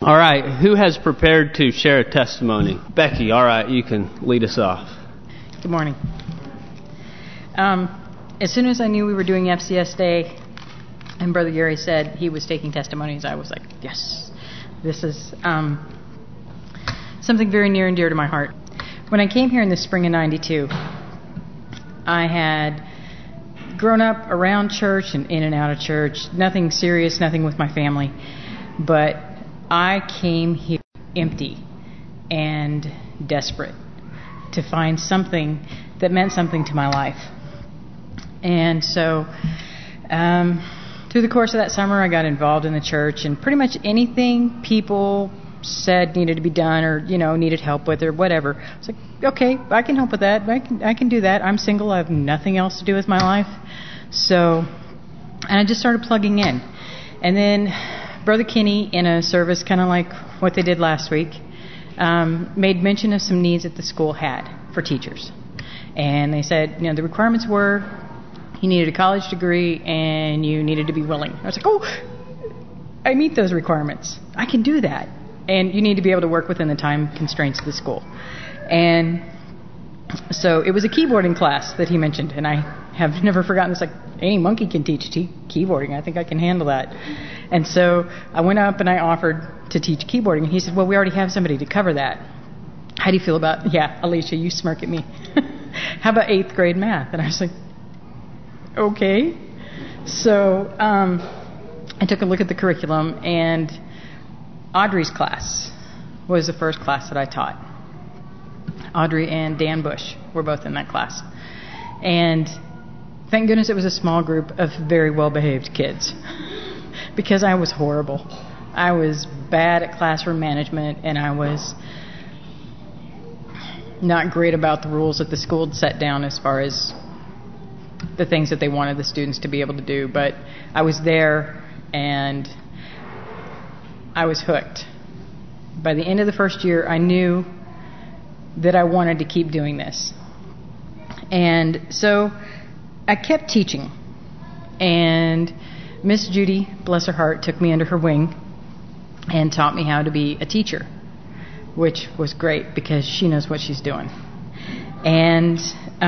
All right, who has prepared to share a testimony? Becky, all right, you can lead us off. Good morning. As soon as I knew we were doing FCS Day and Brother Gary said he was taking testimonies, I was like, yes, this is something very near and dear to my heart. When I came here in the spring of 92, I had grown up around church and in and out of church, nothing serious, nothing with my family, but I came here empty and desperate to find something that meant something to my life. And so through the course of that summer, I got involved in the church, and pretty much anything people said needed to be done or, needed help with or whatever. I was like, okay, I can help with that. I can do that. I'm single. I have nothing else to do with my life. And I just started plugging in. And then Brother Kinney, in a service kind of like what they did last week, made mention of some needs that the school had for teachers. And they said, the requirements were you needed a college degree and you needed to be willing. I was like, oh, I meet those requirements. I can do that. And you need to be able to work within the time constraints of the school. And so it was a keyboarding class that he mentioned, and I have never forgotten. It's like, any monkey can teach keyboarding. I think I can handle that. And so I went up and I offered to teach keyboarding. And he said, well, we already have somebody to cover that. How do you feel about, yeah, Alicia, you smirk at me. How about 8th grade math? And I was like, okay. So I took a look at the curriculum, and Audrey's class was the first class that I taught. Audrey and Dan Bush were both in that class. And thank goodness it was a small group of very well-behaved kids, because I was horrible. I was bad at classroom management, and I was not great about the rules that the school had set down as far as the things that they wanted the students to be able to do. But I was there, and I was hooked. By the end of the first year, I knew that I wanted to keep doing this. And so I kept teaching. And Miss Judy, bless her heart, took me under her wing and taught me how to be a teacher, which was great because she knows what she's doing. And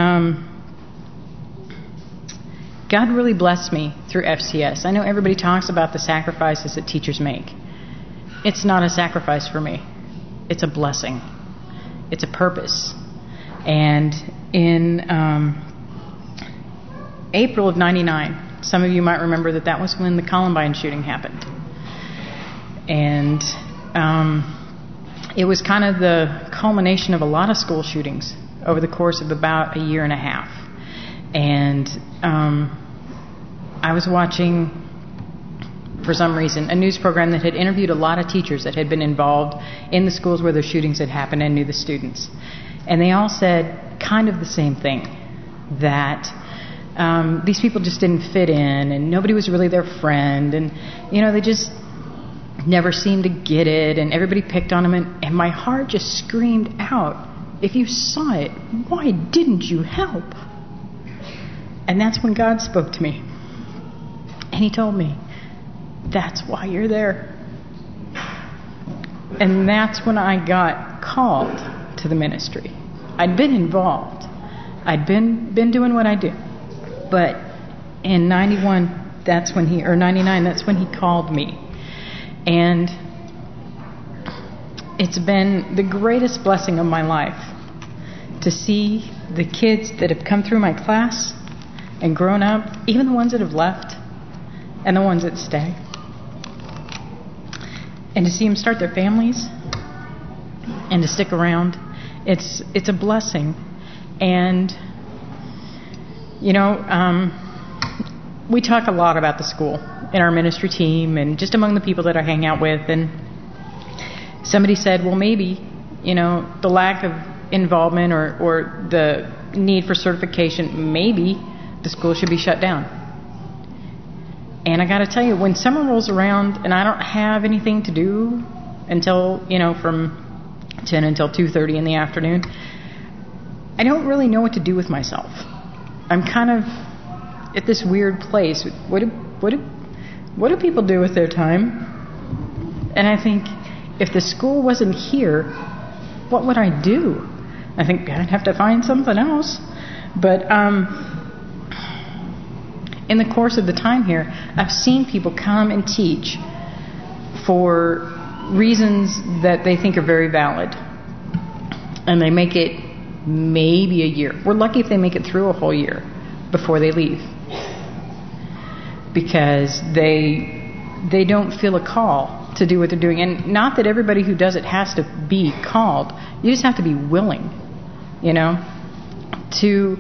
God really blessed me through FCS. I know everybody talks about the sacrifices that teachers make. It's not a sacrifice for me. It's a blessing. It's a purpose. And in April of 99, some of you might remember that was when the Columbine shooting happened. And it was kind of the culmination of a lot of school shootings over the course of about a year and a half. And I was watching, for some reason, a news program that had interviewed a lot of teachers that had been involved in the schools where the shootings had happened and knew the students. And they all said kind of the same thing, that these people just didn't fit in and nobody was really their friend, and they just never seemed to get it, and everybody picked on them, and my heart just screamed out, if you saw it, why didn't you help? And that's when God spoke to me. And He told me, that's why you're there. And that's when I got called to the ministry. I'd been involved. I'd been doing what I do. But in 91, that's when 99, that's when He called me. And it's been the greatest blessing of my life to see the kids that have come through my class and grown up, even the ones that have left and the ones that stay, and to see them start their families and to stick around. It's a blessing. And we talk a lot about the school in our ministry team and just among the people that I hang out with. And somebody said, well, maybe the lack of involvement or the need for certification, maybe the school should be shut down. And I got to tell you, when summer rolls around and I don't have anything to do until, from 10 until 2:30 in the afternoon, I don't really know what to do with myself. I'm kind of at this weird place. What do people do with their time? And I think if the school wasn't here, what would I do? I think I'd have to find something else. But in the course of the time here, I've seen people come and teach for reasons that they think are very valid. And they make it maybe a year. We're lucky if they make it through a whole year before they leave. Because they don't feel a call to do what they're doing. And not that everybody who does it has to be called. You just have to be willing, to...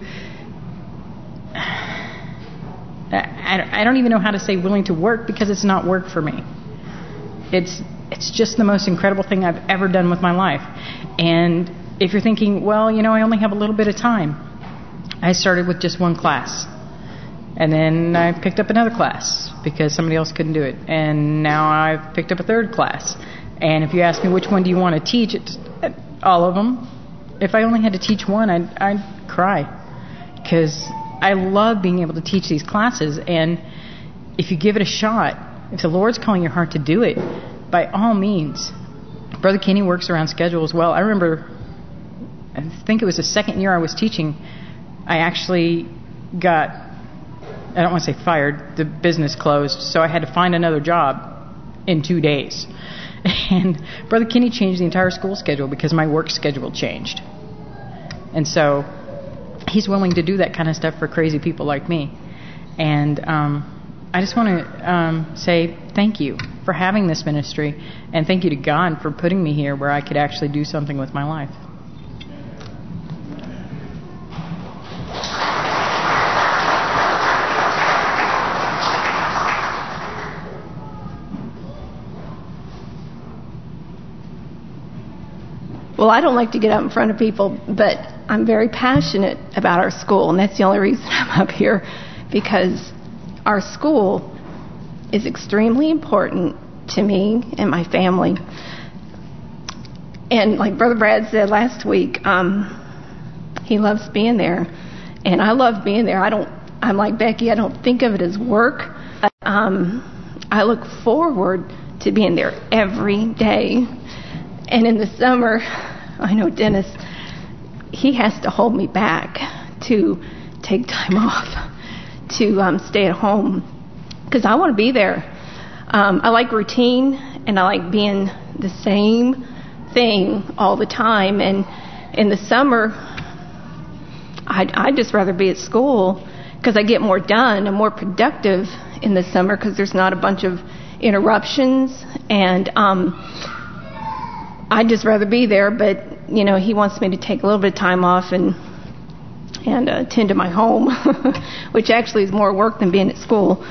I don't even know how to say willing to work, because it's not work for me. It's just the most incredible thing I've ever done with my life. And if you're thinking, well, I only have a little bit of time. I started with just one class. And then I picked up another class because somebody else couldn't do it. And now I've picked up a third class. And if you ask me which one do you want to teach, it's all of them. If I only had to teach one, I'd cry. Because I love being able to teach these classes. And if you give it a shot, if the Lord's calling your heart to do it, by all means. Brother Kenny works around schedule as well. I remember, I think it was the second year I was teaching, I actually got, I don't want to say fired, the business closed, so I had to find another job in 2 days. And Brother Kenny changed the entire school schedule because my work schedule changed. And so he's willing to do that kind of stuff for crazy people like me. And I just want to say thank you for having this ministry, and thank you to God for putting me here where I could actually do something with my life. Well, I don't like to get up in front of people, but I'm very passionate about our school, and that's the only reason I'm up here, because our school is extremely important to me and my family. And like Brother Brad said last week, he loves being there, and I love being there. I'm like Becky, I don't think of it as work. I look forward to being there every day. And in the summer, I know Dennis, he has to hold me back to take time off, to stay at home, because I want to be there. I like routine, and I like being the same thing all the time. And in the summer, I'd just rather be at school because I get more done. I'm more productive in the summer because there's not a bunch of interruptions, and I'd just rather be there. But he wants me to take a little bit of time off and attend to my home, which actually is more work than being at school.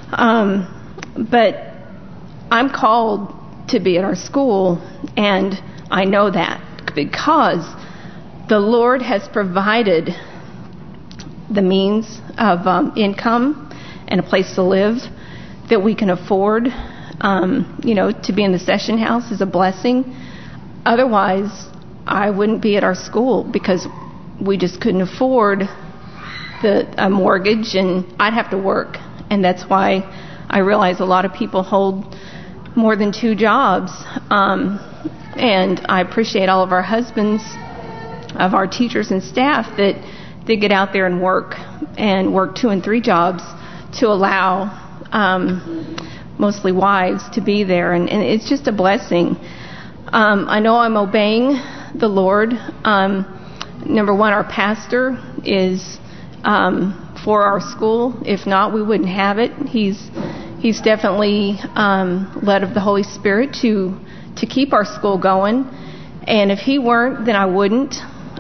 But I'm called to be at our school, and I know that because the Lord has provided the means of income and a place to live that we can afford. To be in the session house is a blessing. Otherwise, I wouldn't be at our school because we just couldn't afford a mortgage, and I'd have to work. And that's why I realize a lot of people hold more than 2 jobs. And I appreciate all of our husbands, of our teachers and staff, that they get out there and work 2 and 3 jobs to allow mostly wives to be there. And it's just a blessing. I know I'm obeying the Lord. Number one, our pastor is for our school. If not, we wouldn't have it. He's definitely led of the Holy Spirit to keep our school going. And if he weren't, then I wouldn't.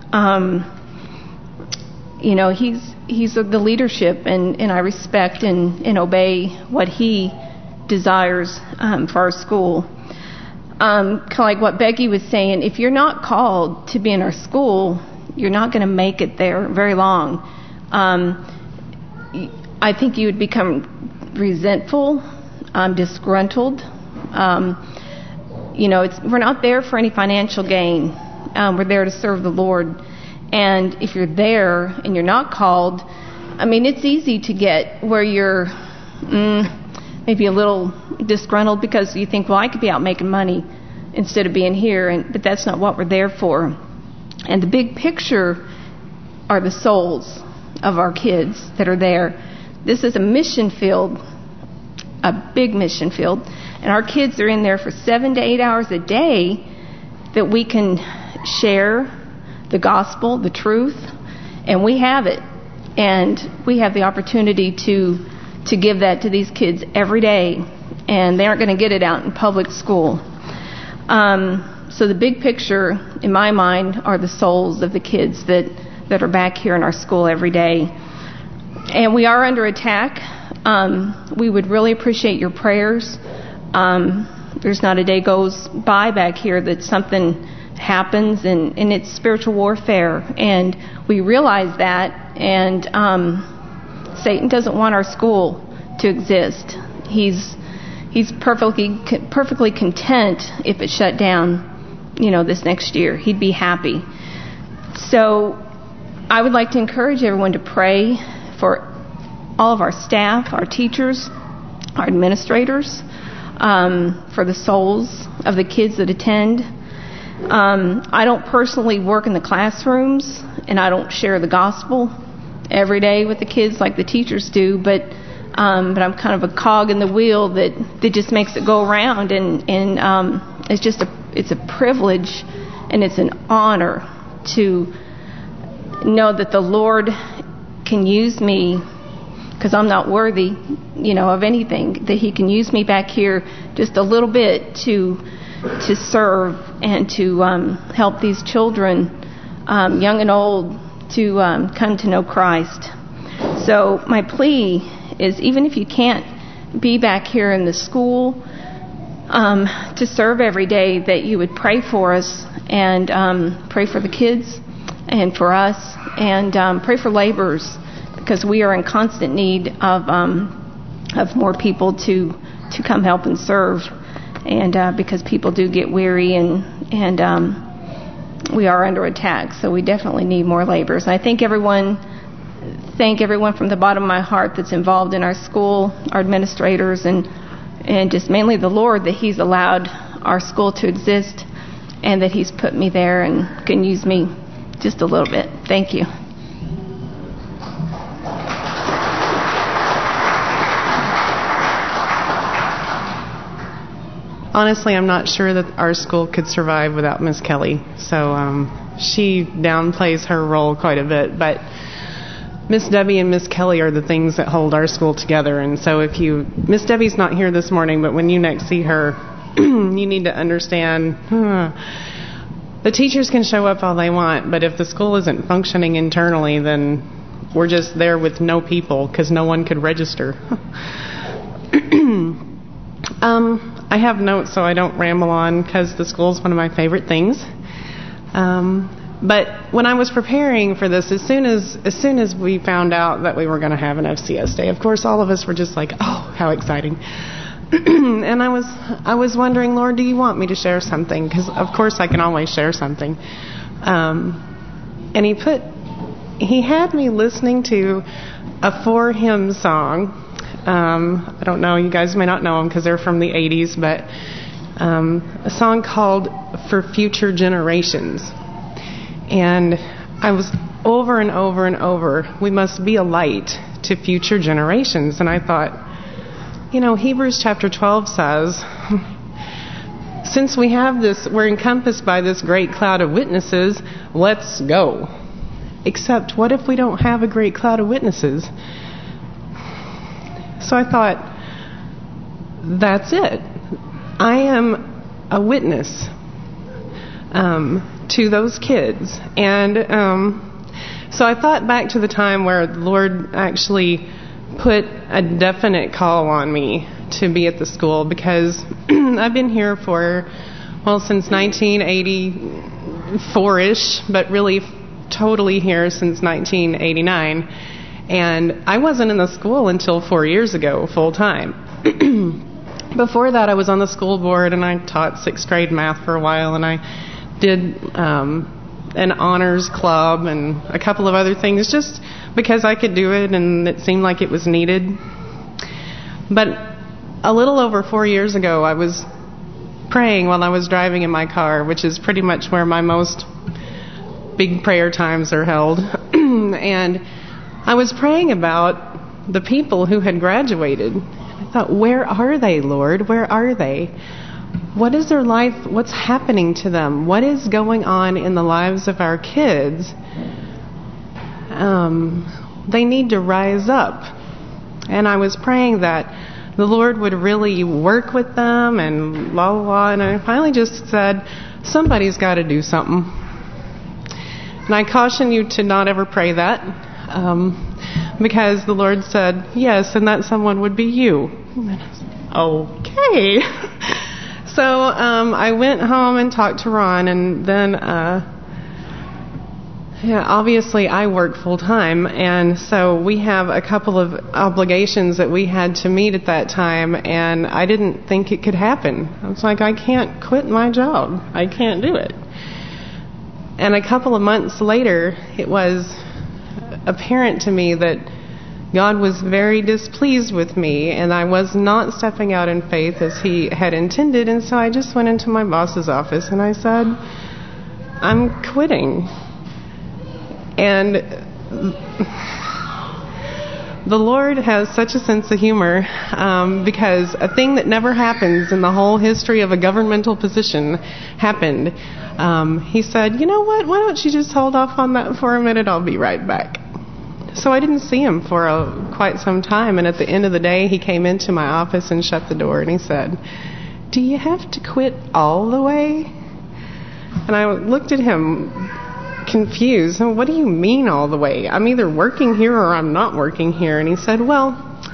He's the leadership, and I respect and obey what he desires for our school. Kind of like what Becky was saying, if you're not called to be in our school, you're not going to make it there very long. I think you would become resentful, disgruntled. We're not there for any financial gain. We're there to serve the Lord. And if you're there and you're not called, it's easy to get where you're maybe a little disgruntled because you think, well, I could be out making money. instead of being here. But that's not what we're there for. And the big picture are the souls of our kids that are there. This is a mission field, a big mission field. And our kids are in there for 7 to 8 hours a day that we can share the gospel, the truth, and we have it. And we have the opportunity to give that to these kids every day, and they aren't going to get it out in public school. So the big picture, in my mind, are the souls of the kids that are back here in our school every day. And we are under attack. We would really appreciate your prayers. There's not a day goes by back here that something happens, and it's spiritual warfare. And we realize that, and Satan doesn't want our school to exist. He's perfectly content if it shut down, this next year. He'd be happy. So I would like to encourage everyone to pray for all of our staff, our teachers, our administrators, for the souls of the kids that attend. I don't personally work in the classrooms, and I don't share the gospel every day with the kids like the teachers do, but I'm kind of a cog in the wheel that just makes it go around, and it's a privilege and it's an honor to know that the Lord can use me, because I'm not worthy, of anything, that He can use me back here just a little bit to serve and to help these children, young and old, to come to know Christ. So my plea is, even if you can't be back here in the school to serve every day, that you would pray for us and pray for the kids and for us, and pray for laborers, because we are in constant need of more people to come help and serve, and because people do get weary, and we are under attack, so we definitely need more laborers. I thank everyone from the bottom of my heart that's involved in our school, our administrators, and just mainly the Lord, that He's allowed our school to exist, and that He's put me there and can use me just a little bit. Thank you. Honestly, I'm not sure that our school could survive without Miss Kelly. So she downplays her role quite a bit. But Miss Debbie and Miss Kelly are the things that hold our school together. And so Miss Debbie's not here this morning, but when you next see her, you need to understand, the teachers can show up all they want, but if the school isn't functioning internally, then we're just there with no people because no one could register. I have notes so I don't ramble on, because the school is one of my favorite things. But when I was preparing for this, as soon as we found out that we were going to have an FCS day, of course all of us were just like, oh, how exciting. And I was wondering, Lord, do you want me to share something? Because of course I can always share something. And he had me listening to a 4-hymn song. I don't know, you guys may not know them because they're from the 80s, but a song called For Future Generations. And I was over and over and over, we must be a light to future generations. And I thought, Hebrews chapter 12 says, since we have this, we're encompassed by this great cloud of witnesses, let's go. Except, what if we don't have a great cloud of witnesses? So I thought, that's it. I am a witness to those kids. And so I thought back to the time where the Lord actually put a definite call on me to be at the school, because I've been here since 1984-ish, but really totally here since 1989. And I wasn't in the school until 4 years ago, full time. Before that, I was on the school board, and I taught 6th grade math for a while, and I did an honors club and a couple of other things just because I could do it and it seemed like it was needed. But a little over 4 years ago, I was praying while I was driving in my car, which is pretty much where my most big prayer times are held. And I was praying about the people who had graduated. I thought, where are they, Lord? Where are they? What is their life? What's happening to them? What is going on in the lives of our kids? They need to rise up. And I was praying that the Lord would really work with them and la la la. And I finally just said, somebody's got to do something. And I caution you to not ever pray that, because the Lord said, yes, and that someone would be you. Okay. So I went home and talked to Ron, and then obviously I work full-time, and so we have a couple of obligations that we had to meet at that time, and I didn't think it could happen. I was like, I can't quit my job. I can't do it. And a couple of months later, it was apparent to me that God was very displeased with me, and I was not stepping out in faith as He had intended, and so I just went into my boss's office and I said, I'm quitting. And the Lord has such a sense of humor, because a thing that never happens in the whole history of a governmental position happened. He said, you know what, why don't you just hold off on that for a minute, I'll be right back. So I didn't see him for quite some time, and at the end of the day he came into my office and shut the door, and he said, do you have to quit all the way? And I looked at him confused. What do you mean all the way? I'm either working here or I'm not working here. And he said, well,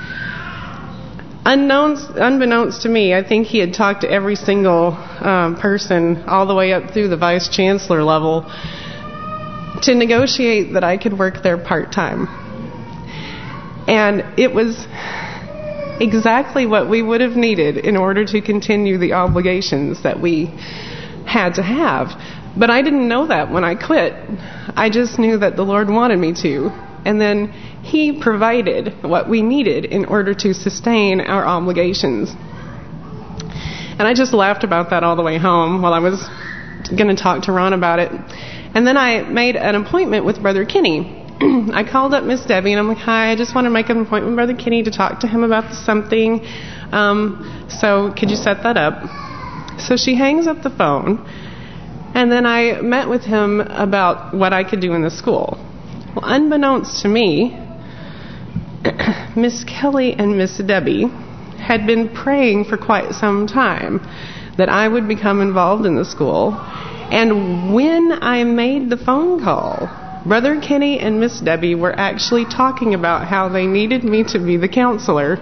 unbeknownst to me, I think he had talked to every single person all the way up through the vice chancellor level to negotiate that I could work there part-time. And it was exactly what we would have needed in order to continue the obligations that we had to have. But I didn't know that when I quit. I just knew that the Lord wanted me to. And then He provided what we needed in order to sustain our obligations. And I just laughed about that all the way home while I was going to talk to Ron about it. And then I made an appointment with Brother Kenny. I called up Miss Debbie and I'm like, hi, I just want to make an appointment with Brother Kenny to talk to him about something. So could you set that up? So she hangs up the phone. And then I met with him about what I could do in the school. Well, unbeknownst to me, Miss Kelly and Miss Debbie had been praying for quite some time that I would become involved in the school. And when I made the phone call, Brother Kenny and Miss Debbie were actually talking about how they needed me to be the counselor.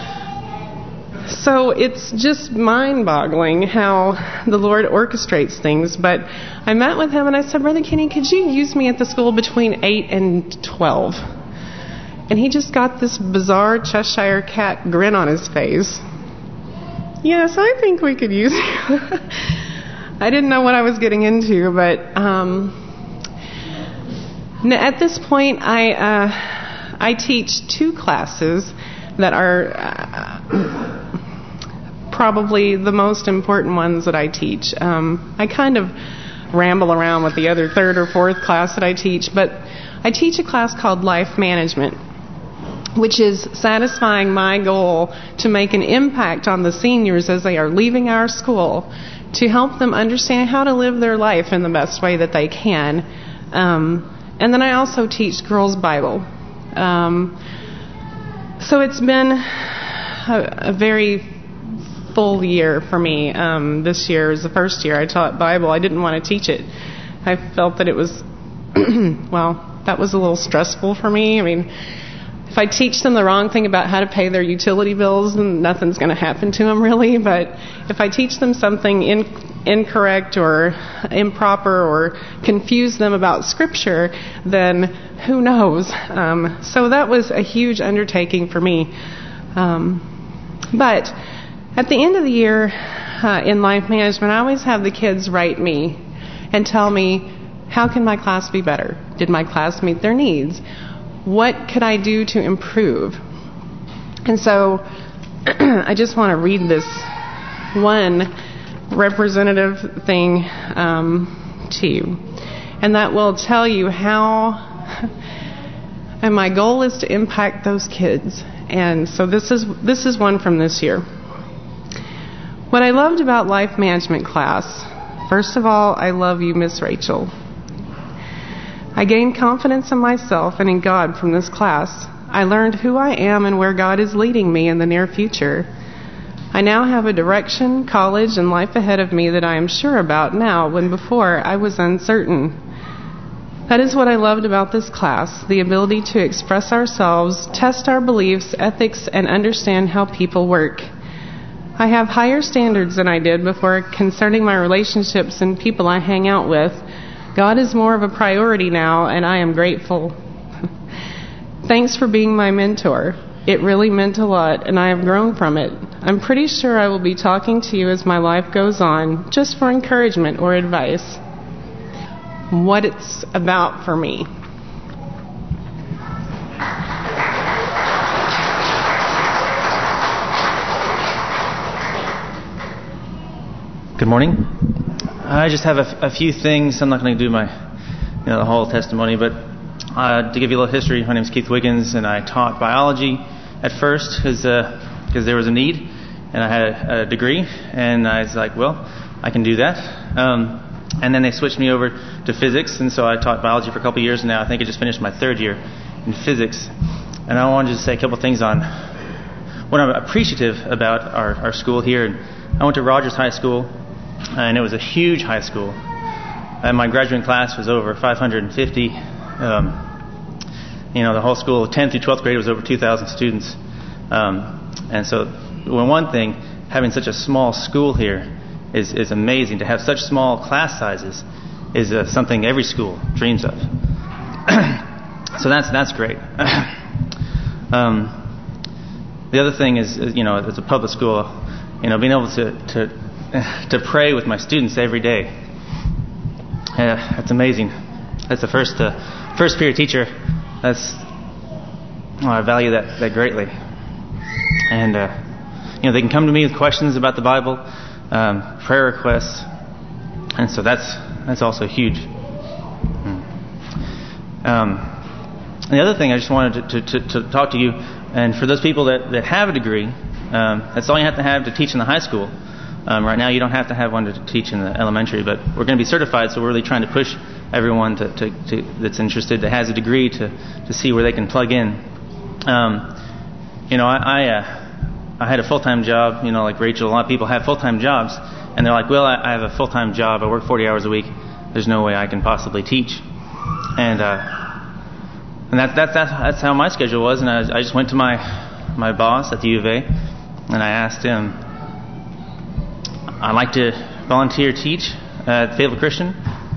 So it's just mind-boggling how the Lord orchestrates things. But I met with him and I said, Brother Kenny, could you use me at the school between 8 and 12? And he just got this bizarre Cheshire cat grin on his face. Yes, I think we could use you. I didn't know what I was getting into, but at this point I teach 2 classes that are probably the most important ones that I teach. I kind of ramble around with the other 3rd or 4th class that I teach, but I teach a class called Life Management, which is satisfying my goal to make an impact on the seniors as they are leaving our school, to help them understand how to live their life in the best way that they can. And then I also teach Girls Bible. So it's been a very full year for me. This year is the first year I taught Bible. I didn't want to teach it. I felt that it was, well, that was a little stressful for me. I mean, if I teach them the wrong thing about how to pay their utility bills, then nothing's going to happen to them really. But if I teach them something incorrect or improper or confuse them about Scripture, then who knows? So that was a huge undertaking for me. But at the end of the year in Life Management, I always have the kids write me and tell me, how can my class be better? Did my class meet their needs? What could I do to improve? And so I just want to read this one representative thing to you, and that will tell you how. And my goal is to impact those kids. And so this is one from this year. What I loved about life management class, first of all, I love you, Miss Rachel. I gained confidence in myself and in God from this class. I learned who I am and where God is leading me in the near future. I now have a direction, college, and life ahead of me that I am sure about now, when before I was uncertain. That is what I loved about this class, the ability to express ourselves, test our beliefs, ethics, and understand how people work. I have higher standards than I did before concerning my relationships and people I hang out with. God is more of a priority now, and I am grateful. Thanks for being my mentor. It really meant a lot, and I have grown from it. I'm pretty sure I will be talking to you as my life goes on, just for encouragement or advice. What it's about for me. Good morning. I just have a few things. I'm not going to do the whole testimony, but to give you a little history, my name is Keith Wiggins, and I taught biology at first because there was a need, and I had a degree, and I was like, well, I can do that. And then they switched me over to physics, and so I taught biology for a couple of years now. I think I just finished my third year in physics. And I wanted to say a couple of things on what I'm appreciative about our school here. I went to Rogers High School, and it was a huge high school. And my graduating class was over 550. The whole school, 10th through 12th grade, was over 2,000 students. And so, one thing, having such a small school here is amazing. To have such small class sizes is something every school dreams of. So that's great. The other thing is as a public school, being able to pray with my students every day. That's amazing. That's the first period teacher. I value that greatly. And they can come to me with questions about the Bible. Prayer requests, and so that's also huge. The other thing I just wanted to talk to you, and for those people that have a degree, that's all you have to have to teach in the high school. Right now you don't have to have one to teach in the elementary, but we're going to be certified, so we're really trying to push everyone that's interested, that has a degree, to see where they can plug in. I had a full-time job, like Rachel. A lot of people have full-time jobs, and they're like, well, I have a full-time job. I work 40 hours a week. There's no way I can possibly teach. And that's how my schedule was. And I just went to my boss at the U of A, and I asked him, I'd like to volunteer teach at Fayetteville Christian.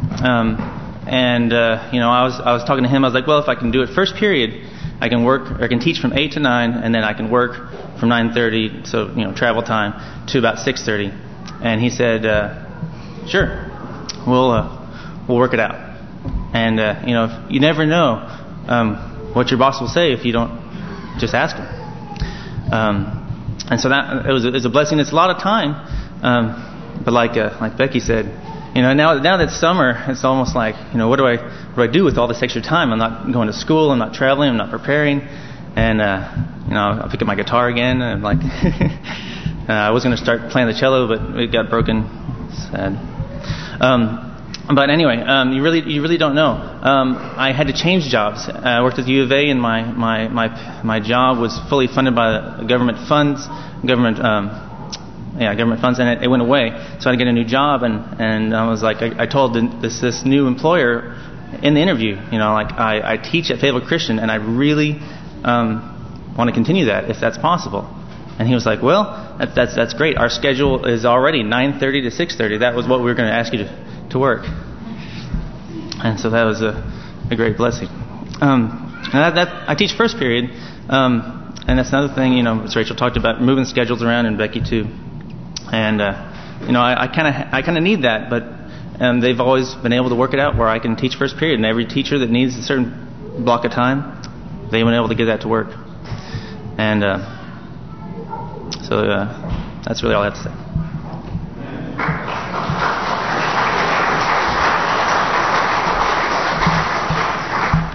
I was talking to him. I was like, well, if I can do it first period, I can teach from 8 to 9, and then I can work from 9:30, so travel time, to about 6:30. And he said, sure, we'll work it out. And you never know what your boss will say if you don't just ask him. And so that it was a blessing. It's a lot of time, but like Becky said, now that it's summer, it's almost like, what do I do with all this extra time? I'm not going to school, I'm not traveling, I'm not preparing, and I'll pick up my guitar again, and like I was going to start playing the cello, but it got broken. Sad. But anyway, you really don't know. I had to change jobs. I worked at the U of A, and my job was fully funded by government funds, government funds, and it went away. So I had to get a new job, and I was like, I told this new employer in the interview, I teach at Fayetteville Christian, and I really want to continue that if that's possible. And he was like, well, that's great. Our schedule is already 9:30 to 6:30. That was what we were going to ask you to work. And so that was a great blessing. And I teach first period, and that's another thing, as Rachel talked about, moving schedules around, and Becky too. And I kind of need that, but they've always been able to work it out where I can teach first period, and every teacher that needs a certain block of time, they've been able to get that to work. And so that's really all I have to say.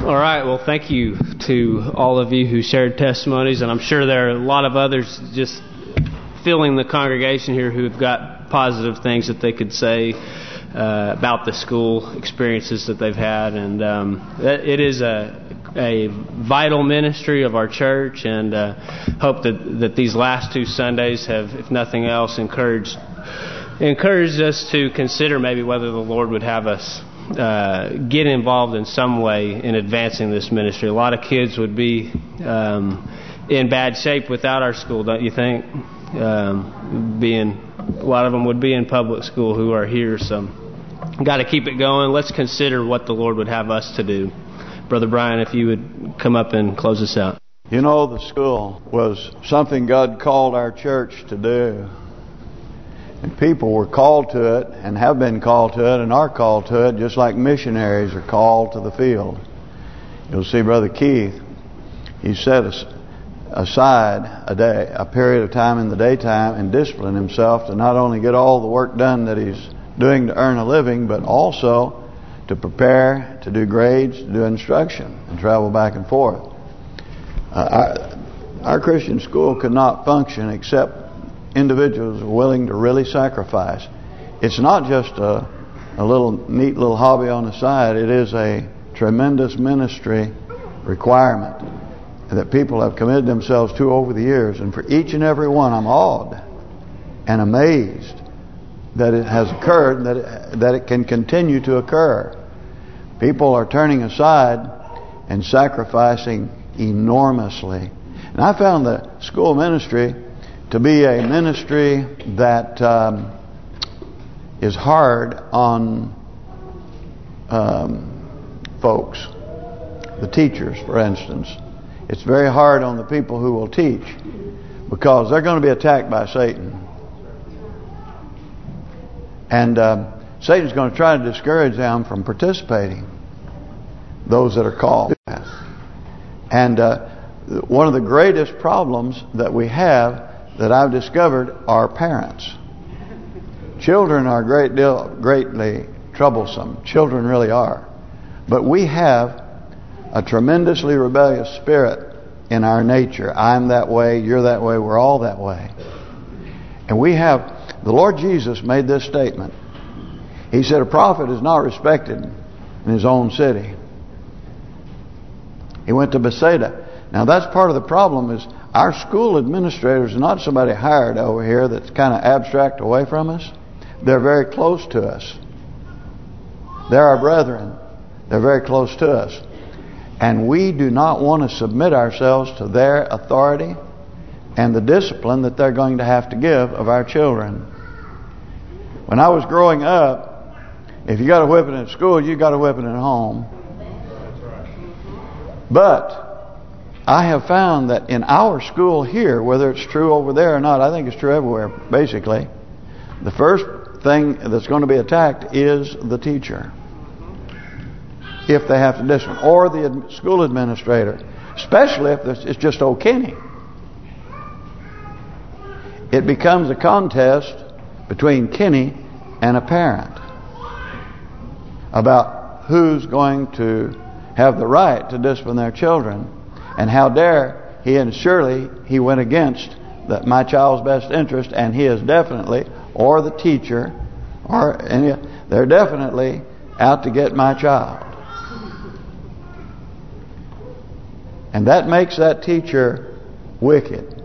All right. Well, thank you to all of you who shared testimonies, and I'm sure there are a lot of others just filling the congregation here who have got positive things that they could say about the school experiences that they've had, and it is a vital ministry of our church, and hope that these last 2 Sundays have, if nothing else, encouraged us to consider maybe whether the Lord would have us get involved in some way in advancing this ministry. A lot of kids would be in bad shape without our school, don't you think? A lot of them would be in public school who are here, so got to keep it going. Let's consider what the Lord would have us to do. Brother Brian, if you would come up and close us out. You know, the school was something God called our church to do. And people were called to it and have been called to it and are called to it, just like missionaries are called to the field. You'll see Brother Keith, he set aside a period of time in the daytime and discipline himself to not only get all the work done that he's doing to earn a living, but also to prepare, to do grades, to do instruction, and travel back and forth. Our Christian school could not function except individuals willing to really sacrifice. It's not just a neat little hobby on the side. It is a tremendous ministry requirement that people have committed themselves to over the years. And for each and every one, I'm awed and amazed that it has occurred, that it can continue to occur. People are turning aside and sacrificing enormously. And I found the school ministry to be a ministry that is hard on folks, the teachers, for instance. It's very hard on the people who will teach, because they're going to be attacked by Satan. And Satan's going to try to discourage them from participating, those that are called. And one of the greatest problems that we have, that I've discovered, are parents. Children are greatly troublesome. Children really are. But we have a tremendously rebellious spirit in our nature. I'm that way, you're that way, we're all that way. And we have, the Lord Jesus made this statement. He said, a prophet is not respected in his own city. He went to Bethsaida. Now that's part of the problem, is our school administrators are not somebody hired over here that's kind of abstract away from us. They're very close to us. They're our brethren. They're very close to us. And we do not want to submit ourselves to their authority and the discipline that they're going to have to give of our children. When I was growing up, if you got a whipping at school, you got a whipping at home. But I have found that in our school here, whether it's true over there or not, I think it's true everywhere, basically, the first thing that's going to be attacked is the teacher, if they have to discipline, or the school administrator, especially if it's just old Kenny. It becomes a contest between Kenny and a parent about who's going to have the right to discipline their children. And how dare he, and surely he went against my child's best interest, and he is definitely, or the teacher, or any, they're definitely out to get my child. And that makes that teacher wicked.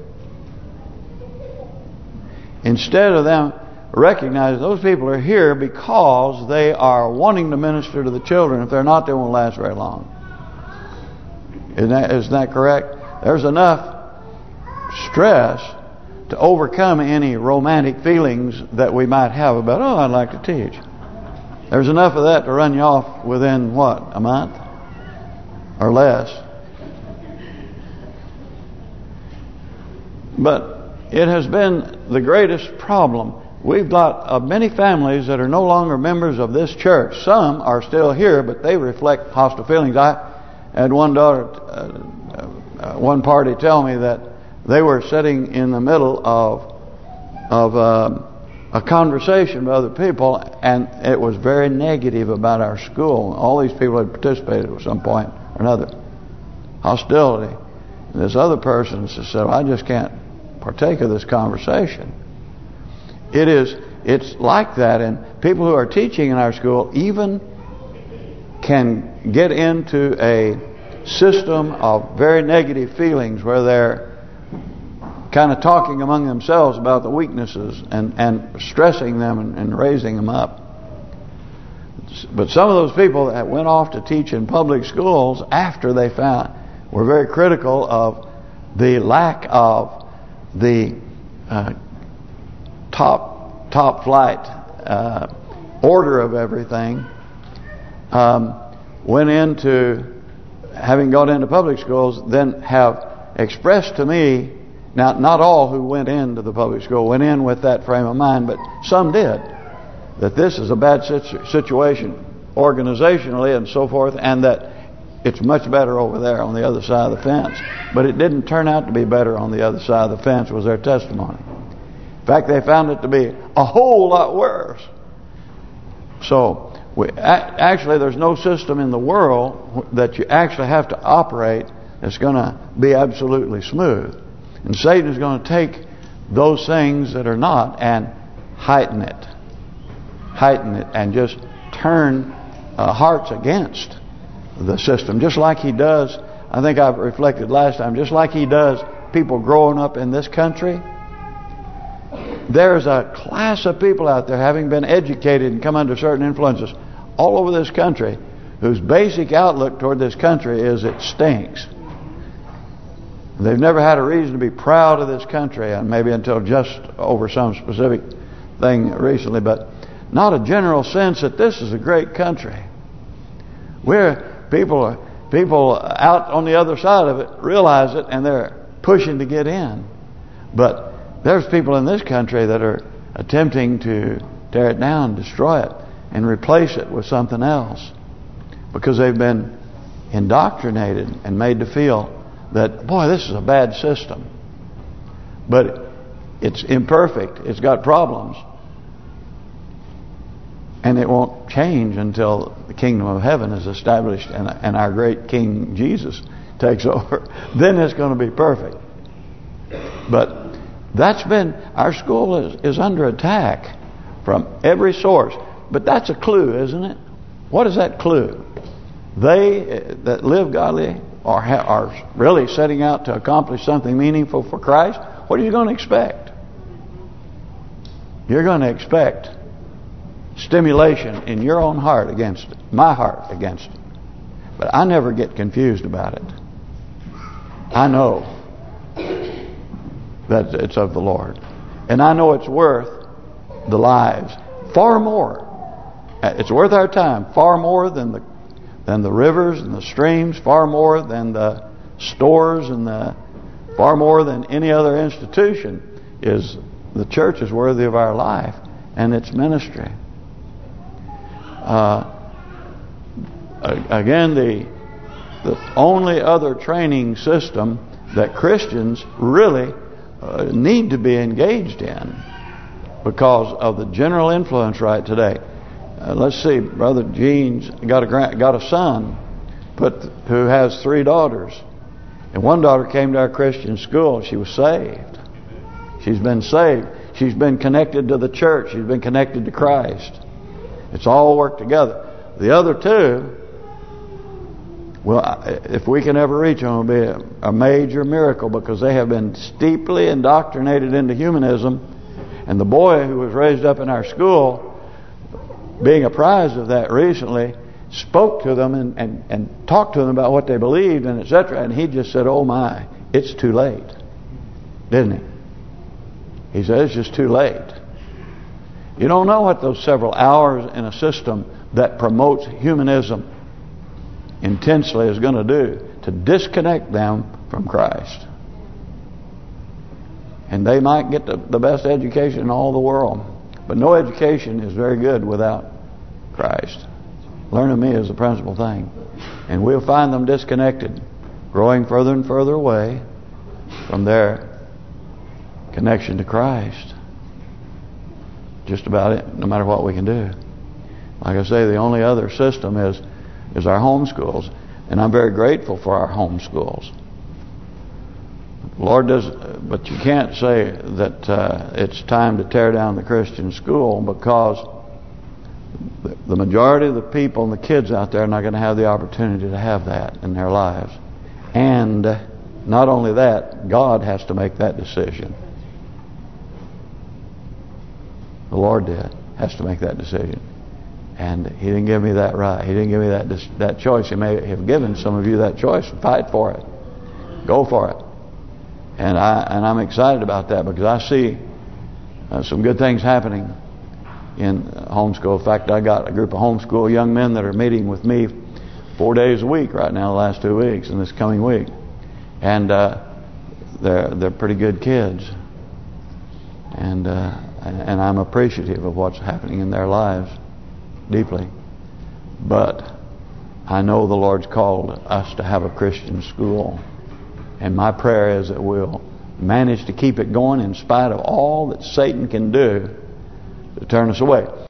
Instead of them recognizing those people are here because they are wanting to minister to the children. If they're not, they won't last very long. Isn't that correct? There's enough stress to overcome any romantic feelings that we might have about, oh, I'd like to teach. There's enough of that to run you off within, what, a month? Or less. But it has been the greatest problem. We've got many families that are no longer members of this church. Some are still here, but they reflect hostile feelings. I had one daughter, one party tell me that they were sitting in the middle of a conversation with other people, and it was very negative about our school. All these people had participated at some point or another hostility. And this other person said, well, I just can't partake of this conversation. It's like that, and people who are teaching in our school even can get into a system of very negative feelings where they're kind of talking among themselves about the weaknesses and stressing them and raising them up. But some of those people that went off to teach in public schools after they were very critical of the lack of the top flight order of everything. Went into, having gone into public schools, then have expressed to me, now not all who went into the public school went in with that frame of mind, but some did, that this is a bad situation organizationally and so forth, and that it's much better over there on the other side of the fence. But it didn't turn out to be better on the other side of the fence, was their testimony. In fact, they found it to be a whole lot worse. So, actually, there's no system in the world that you actually have to operate that's going to be absolutely smooth. And Satan is going to take those things that are not and heighten it and just turn hearts against the system, just like he does. I think I've reflected last time, just like he does people growing up in this country. There's a class of people out there, having been educated and come under certain influences all over this country, whose basic outlook toward this country is it stinks. They've never had a reason to be proud of this country, and maybe until just over some specific thing recently, but not a general sense that this is a great country. People out on the other side of it realize it, and they're pushing to get in. But there's people in this country that are attempting to tear it down, destroy it, and replace it with something else, because they've been indoctrinated and made to feel that, boy, this is a bad system. But it's imperfect. It's got problems. And it won't change until the kingdom of heaven is established and our great King Jesus takes over. Then it's going to be perfect. But that's been, our school is under attack from every source. But that's a clue, isn't it? What is that clue? They that live godly are really setting out to accomplish something meaningful for Christ. What are you going to expect? You're going to expect stimulation in your own heart against it, my heart against it. But I never get confused about it. I know that it's of the Lord. And I know it's worth the lives. Far more. It's worth our time. Far more than the rivers and the streams. Far more than the stores and far more than any other institution. Is the church is worthy of our life and its ministry. Again, the only other training system that Christians really need to be engaged in, because of the general influence right today. Let's see, Brother Gene's got a son, who has 3 daughters, and one daughter came to our Christian school. She was saved. She's been saved. She's been connected to the church. She's been connected to Christ. It's all worked together. The other 2, well, if we can ever reach them, it'll be a major miracle, because they have been steeply indoctrinated into humanism. And the boy who was raised up in our school, being apprised of that recently, spoke to them and talked to them about what they believed and etc. And he just said, "Oh my, it's too late," didn't he? He said, "It's just too late." You don't know what those several hours in a system that promotes humanism intensely is going to do to disconnect them from Christ. And they might get the best education in all the world, but no education is very good without Christ. Learn of me is the principal thing. And we'll find them disconnected, growing further and further away from their connection to Christ. Just about it, no matter what we can do. Like I say, the only other system is our home schools. And I'm very grateful for our home schools. The Lord does, but you can't say that it's time to tear down the Christian school, because the majority of the people and the kids out there are not going to have the opportunity to have that in their lives. And not only that, God has to make that decision. The Lord has to make that decision. And He didn't give me that right. He didn't give me that choice. He may have given some of you that choice. Fight for it. Go for it. And I'm excited about that, because I see some good things happening in homeschool. In fact, I got a group of homeschool young men that are meeting with me 4 days a week right now, the last 2 weeks, and this coming week. And they're pretty good kids. And I'm appreciative of what's happening in their lives deeply. But I know the Lord's called us to have a Christian school. And my prayer is that we'll manage to keep it going in spite of all that Satan can do to turn us away.